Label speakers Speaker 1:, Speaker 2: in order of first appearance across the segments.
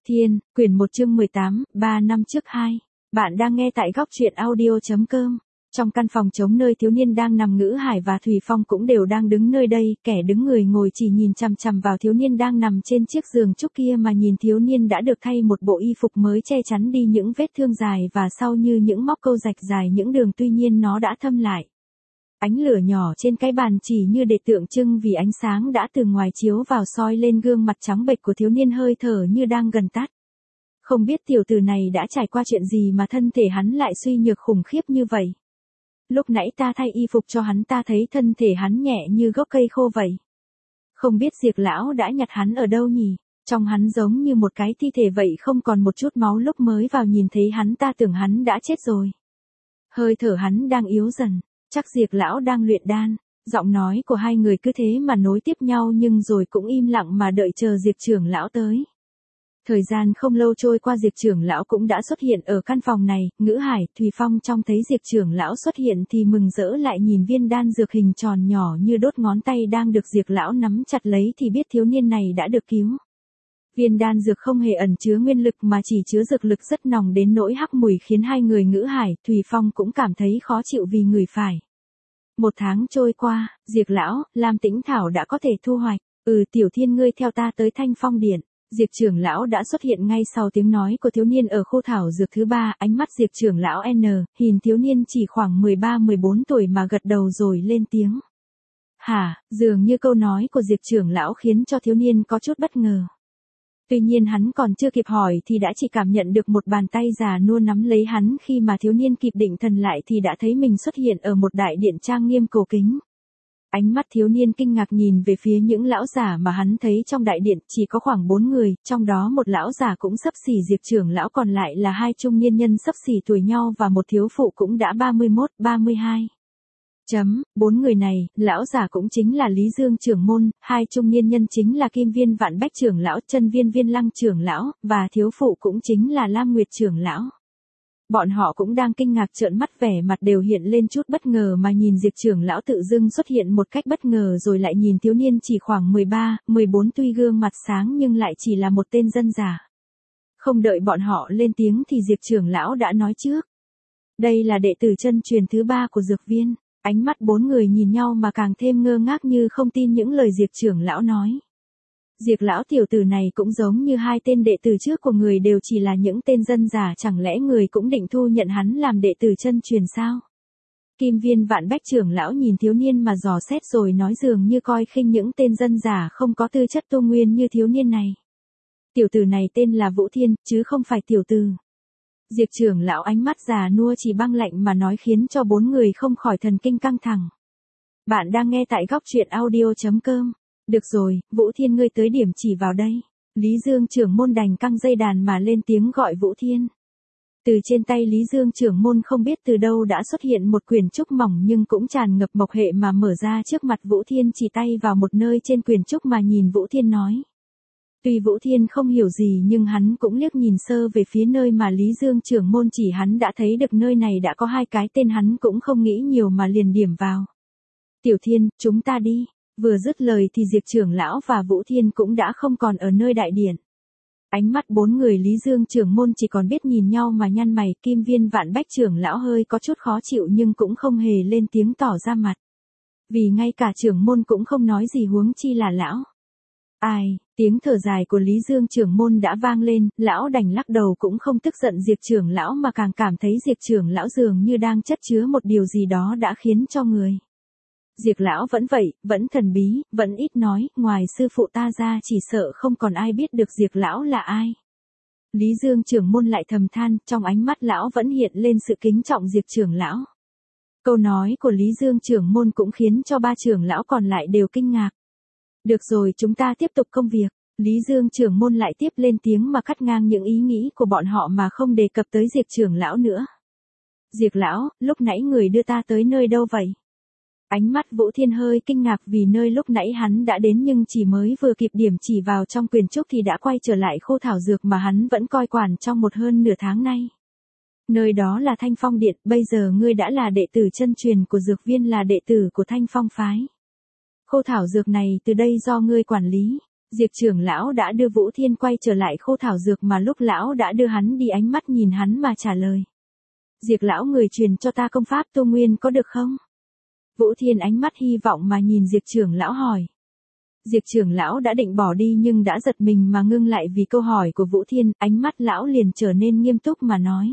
Speaker 1: Thiên, quyển 1 chương 18, 3 năm trước 2. Bạn đang nghe tại góc truyện audio.com. Trong căn phòng trống nơi thiếu niên đang nằm, Ngữ Hải và Thùy Phong cũng đều đang đứng nơi đây, kẻ đứng người ngồi chỉ nhìn chằm chằm vào thiếu niên đang nằm trên chiếc giường trúc kia mà nhìn thiếu niên đã được thay một bộ y phục mới che chắn đi những vết thương dài và sau như những móc câu rạch dài những đường, tuy nhiên nó đã thâm lại. Ánh lửa nhỏ trên cái bàn chỉ như để tượng trưng vì ánh sáng đã từ ngoài chiếu vào soi lên gương mặt trắng bệch của thiếu niên, hơi thở như đang gần tắt. Không biết tiểu tử này đã trải qua chuyện gì mà thân thể hắn lại suy nhược khủng khiếp như vậy. Lúc nãy ta thay y phục cho hắn, ta thấy thân thể hắn nhẹ như gốc cây khô vậy. Không biết Diệp lão đã nhặt hắn ở đâu nhỉ? Trông hắn giống như một cái thi thể vậy, không còn một chút máu, lúc mới vào nhìn thấy hắn ta tưởng hắn đã chết rồi. Hơi thở hắn đang yếu dần. Chắc Diệp lão đang luyện đan. Giọng nói của hai người cứ thế mà nối tiếp nhau nhưng rồi cũng im lặng mà đợi chờ Diệp trưởng lão tới. Thời gian không lâu trôi qua, Diệp trưởng lão cũng đã xuất hiện ở căn phòng này. Ngữ Hải, Thùy Phong trông thấy Diệp trưởng lão xuất hiện thì mừng rỡ, lại nhìn viên đan dược hình tròn nhỏ như đốt ngón tay đang được Diệp lão nắm chặt lấy thì biết thiếu niên này đã được cứu. Viên đan dược không hề ẩn chứa nguyên lực mà chỉ chứa dược lực rất nồng đến nỗi hắc mùi, khiến hai người Ngữ Hải, Thùy Phong cũng cảm thấy khó chịu vì ngửi phải. 1 tháng trôi qua, Diệp lão, Lam Tĩnh Thảo đã có thể thu hoạch. Tiểu Thiên, ngươi theo ta tới Thanh Phong Điện. Diệp trưởng lão đã xuất hiện ngay sau tiếng nói của thiếu niên ở khu thảo dược thứ 3, ánh mắt Diệp trưởng lão nhìn thiếu niên chỉ khoảng 13-14 tuổi mà gật đầu rồi lên tiếng. Hả? Dường như câu nói của Diệp trưởng lão khiến cho thiếu niên có chút bất ngờ. Tuy nhiên hắn còn chưa kịp hỏi thì đã chỉ cảm nhận được một bàn tay già nua nắm lấy hắn, khi mà thiếu niên kịp định thần lại thì đã thấy mình xuất hiện ở một đại điện trang nghiêm cổ kính. Ánh mắt thiếu niên kinh ngạc nhìn về phía những lão giả mà hắn thấy trong đại điện, chỉ có khoảng 4 người, trong đó một lão giả cũng xấp xỉ Diệp trưởng lão, còn lại là 2 trung niên nhân xấp xỉ tuổi nhau và một thiếu phụ cũng đã 31-32. 4 người này, lão giả cũng chính là Lý Dương trưởng môn, 2 trung niên nhân chính là Kim Viên Vạn Bách trưởng lão, Chân Viên Viên Lăng trưởng lão, và thiếu phụ cũng chính là Lam Nguyệt trưởng lão. Bọn họ cũng đang kinh ngạc trợn mắt, vẻ mặt đều hiện lên chút bất ngờ mà nhìn Diệp trưởng lão tự dưng xuất hiện một cách bất ngờ, rồi lại nhìn thiếu niên chỉ khoảng 13-14 tuy gương mặt sáng nhưng lại chỉ là một tên dân giả. Không đợi bọn họ lên tiếng thì Diệp trưởng lão đã nói trước. Đây là đệ tử chân truyền thứ 3 của dược viên. Ánh mắt 4 người nhìn nhau mà càng thêm ngơ ngác như không tin những lời Diệp trưởng lão nói. Diệp lão, tiểu tử này cũng giống như 2 tên đệ tử trước của người, đều chỉ là những tên dân giả, chẳng lẽ người cũng định thu nhận hắn làm đệ tử chân truyền sao? Kim Viên Vạn Bách trưởng lão nhìn thiếu niên mà dò xét rồi nói, dường như coi khinh những tên dân giả không có tư chất tu nguyên như thiếu niên này. Tiểu tử này tên là Vũ Thiên, chứ không phải tiểu tử. Diệp trưởng lão ánh mắt già nua chỉ băng lạnh mà nói, khiến cho 4 người không khỏi thần kinh căng thẳng. Bạn đang nghe tại góc truyện audio.com. Được rồi, Vũ Thiên, ngươi tới điểm chỉ vào đây. Lý Dương trưởng môn đành căng dây đàn mà lên tiếng gọi Vũ Thiên. Từ trên tay Lý Dương trưởng môn không biết từ đâu đã xuất hiện một quyển trúc mỏng nhưng cũng tràn ngập mộc hệ mà mở ra trước mặt Vũ Thiên, chỉ tay vào một nơi trên quyển trúc mà nhìn Vũ Thiên nói. Tuy Vũ Thiên không hiểu gì nhưng hắn cũng liếc nhìn sơ về phía nơi mà Lý Dương trưởng môn chỉ, hắn đã thấy được nơi này đã có 2 cái tên, hắn cũng không nghĩ nhiều mà liền điểm vào. Tiểu Thiên, chúng ta đi. Vừa dứt lời thì Diệp trưởng lão và Vũ Thiên cũng đã không còn ở nơi đại điện. Ánh mắt 4 người Lý Dương trưởng môn chỉ còn biết nhìn nhau mà nhăn mày. Kim Viên Vạn Bách trưởng lão hơi có chút khó chịu nhưng cũng không hề lên tiếng tỏ ra mặt. Vì ngay cả trưởng môn cũng không nói gì, huống chi là lão. Ai, tiếng thở dài của Lý Dương trưởng môn đã vang lên, lão đành lắc đầu, cũng không tức giận Diệp trưởng lão mà càng cảm thấy Diệp trưởng lão dường như đang chất chứa một điều gì đó đã khiến cho người. Diệp lão vẫn vậy, vẫn thần bí, vẫn ít nói, ngoài sư phụ ta ra chỉ sợ không còn ai biết được Diệp lão là ai. Lý Dương trưởng môn lại thầm than, trong ánh mắt lão vẫn hiện lên sự kính trọng Diệp trưởng lão. Câu nói của Lý Dương trưởng môn cũng khiến cho 3 trưởng lão còn lại đều kinh ngạc. Được rồi, chúng ta tiếp tục công việc. Lý Dương trưởng môn lại tiếp lên tiếng mà cắt ngang những ý nghĩ của bọn họ mà không đề cập tới Diệp trưởng lão nữa. Diệp lão, lúc nãy người đưa ta tới nơi đâu vậy? Ánh mắt Vũ Thiên hơi kinh ngạc vì nơi lúc nãy hắn đã đến nhưng chỉ mới vừa kịp điểm chỉ vào trong quyển trúc thì đã quay trở lại khu thảo dược mà hắn vẫn coi quản trong hơn nửa tháng nay. Nơi đó là Thanh Phong Điện, bây giờ ngươi đã là đệ tử chân truyền của dược viên, là đệ tử của Thanh Phong phái. Khu thảo dược này từ đây do ngươi quản lý. Diệp trưởng lão đã đưa Vũ Thiên quay trở lại khô thảo dược mà lúc lão đã đưa hắn đi, ánh mắt nhìn hắn mà trả lời. Diệp lão, người truyền cho ta công pháp tu nguyên có được không? Vũ Thiên ánh mắt hy vọng mà nhìn Diệp trưởng lão hỏi. Diệp trưởng lão đã định bỏ đi nhưng đã giật mình mà ngưng lại vì câu hỏi của Vũ Thiên, ánh mắt lão liền trở nên nghiêm túc mà nói.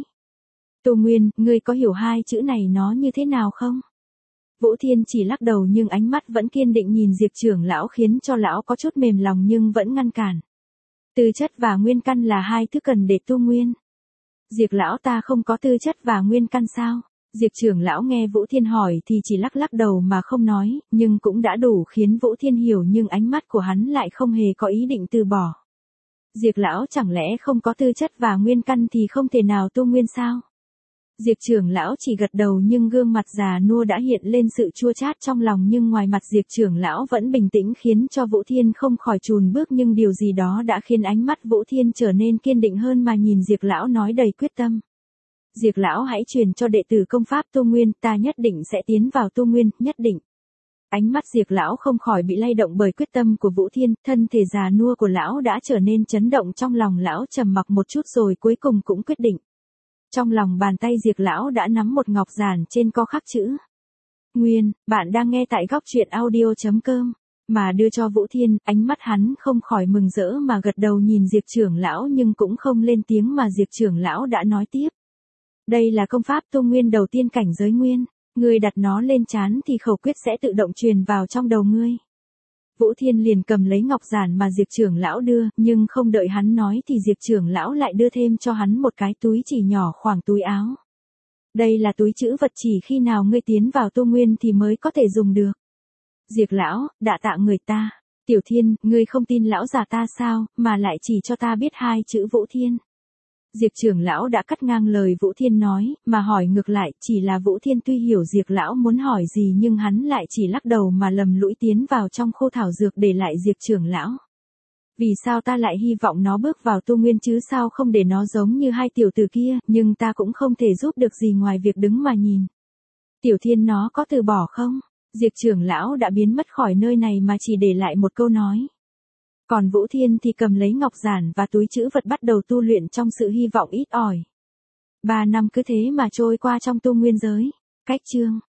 Speaker 1: Tu nguyên, ngươi có hiểu hai chữ này nó như thế nào không? Vũ Thiên chỉ lắc đầu nhưng ánh mắt vẫn kiên định nhìn Diệp trưởng lão khiến cho lão có chút mềm lòng nhưng vẫn ngăn cản. Tư chất và nguyên căn là hai thứ cần để tu nguyên. Diệp lão, ta không có tư chất và nguyên căn sao? Diệp trưởng lão nghe Vũ Thiên hỏi thì chỉ lắc lắc đầu mà không nói, nhưng cũng đã đủ khiến Vũ Thiên hiểu, nhưng ánh mắt của hắn lại không hề có ý định từ bỏ. Diệp lão, chẳng lẽ không có tư chất và nguyên căn thì không thể nào tu nguyên sao? Diệp trưởng lão chỉ gật đầu nhưng gương mặt già nua đã hiện lên sự chua chát trong lòng, nhưng ngoài mặt Diệp trưởng lão vẫn bình tĩnh khiến cho Vũ Thiên không khỏi chùn bước, nhưng điều gì đó đã khiến ánh mắt Vũ Thiên trở nên kiên định hơn mà nhìn Diệp lão nói đầy quyết tâm. Diệp lão, hãy truyền cho đệ tử công pháp tu nguyên, ta nhất định sẽ tiến vào tu nguyên, nhất định. Ánh mắt Diệp lão không khỏi bị lay động bởi quyết tâm của Vũ Thiên, thân thể già nua của lão đã trở nên chấn động, trong lòng lão trầm mặc một chút rồi cuối cùng cũng quyết định. Trong lòng bàn tay Diệp lão đã nắm một ngọc giản trên có khắc chữ Nguyên, bạn đang nghe tại góc truyện audio.com, mà đưa cho Vũ Thiên, ánh mắt hắn không khỏi mừng rỡ mà gật đầu nhìn Diệp trưởng lão nhưng cũng không lên tiếng, mà Diệp trưởng lão đã nói tiếp. Đây là công pháp tu nguyên đầu tiên cảnh giới nguyên, ngươi đặt nó lên trán thì khẩu quyết sẽ tự động truyền vào trong đầu ngươi. Vũ Thiên liền cầm lấy ngọc giản mà Diệp trưởng lão đưa, nhưng không đợi hắn nói thì Diệp trưởng lão lại đưa thêm cho hắn một cái túi chỉ nhỏ khoảng túi áo. Đây là túi trữ vật, chỉ khi nào ngươi tiến vào tu nguyên thì mới có thể dùng được. Diệp lão, đạ tạ người ta. Tiểu Thiên, ngươi không tin lão già ta sao, mà lại chỉ cho ta biết hai chữ Vũ Thiên. Diệp trưởng lão đã cắt ngang lời Vũ Thiên nói, mà hỏi ngược lại, chỉ là Vũ Thiên tuy hiểu Diệp lão muốn hỏi gì nhưng hắn lại chỉ lắc đầu mà lầm lũi tiến vào trong khô thảo dược để lại Diệp trưởng lão. Vì sao ta lại hy vọng nó bước vào tu nguyên chứ, sao không để nó giống như hai tiểu tử kia, nhưng ta cũng không thể giúp được gì ngoài việc đứng mà nhìn. Tiểu Thiên, nó có từ bỏ không? Diệp trưởng lão đã biến mất khỏi nơi này mà chỉ để lại một câu nói. Còn Vũ Thiên thì cầm lấy ngọc giản và túi trữ vật bắt đầu tu luyện trong sự hy vọng ít ỏi. 3 năm cứ thế mà trôi qua trong tu nguyên giới. Cách chương